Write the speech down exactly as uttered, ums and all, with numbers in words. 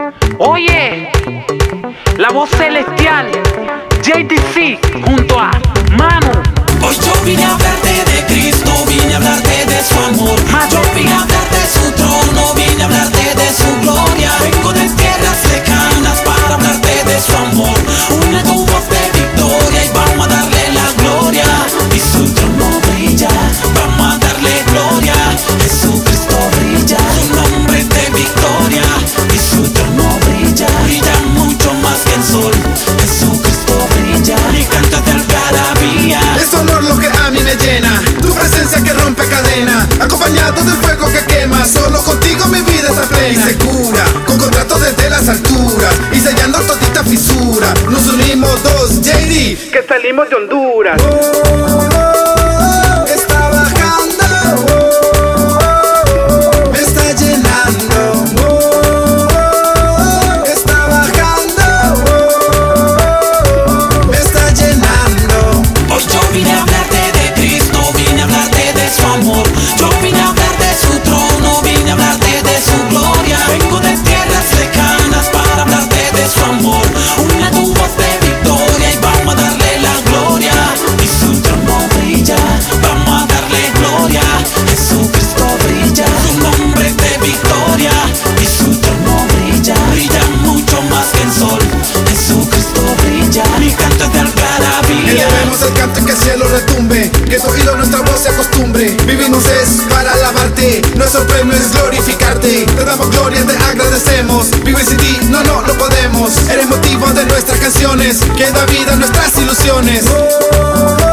Oye, la voz celestial, J D C junto a Manu. Hoy yo vine a hablarte de Cristo, vine a hablarte de su amor. Yo vine a hablarte de su trono, vine a hablarte de su gloria. Vengo de tierras lejanas para hablarte de su amor. Une tu voz de victoria y vamos a darle la gloria. Y su trono brilla, vamos a darle gloria. Jesucristo brilla, su nombre es de victoria. Y su trono brilla, brilla mucho más que el sol. Jesucristo brilla, y canta de algarabía. Es honor lo que a mí me llena, tu presencia que rompe cadena, acompañado del fuego que quema. Solo contigo mi vida está plena y segura, con contratos desde las alturas y sellando todita fisura. Nos unimos dos J D Que salimos de Honduras. Está bajando, me está llenando. Está bajando, me está llenando. Hoy yo vine a hablarte de Cristo, vine a hablarte de su amor. Yo vine a hablar de su trono, vine a hablarte de su gloria. Vengo de tierras lejanas para hablarte de su amor. Una tu voz de victoria y vamos a darle la gloria. Y su trono brilla, vamos a darle gloria. Jesucristo brilla, su nombre es de victoria. Y su trono brilla, brilla mucho más que el sol. Jesucristo brilla, mi canto es de algarabía. Elevemos el canto y que el cielo retumbe, que tu oído nuestra voz se acostumbre. Vivimos es para alabarte, nuestro premio es glorificarte. Te damos gloria, te agradecemos. Vivir sin ti, no, no, no podemos. Eres motivo de nuestras canciones, que da vida a nuestras ilusiones.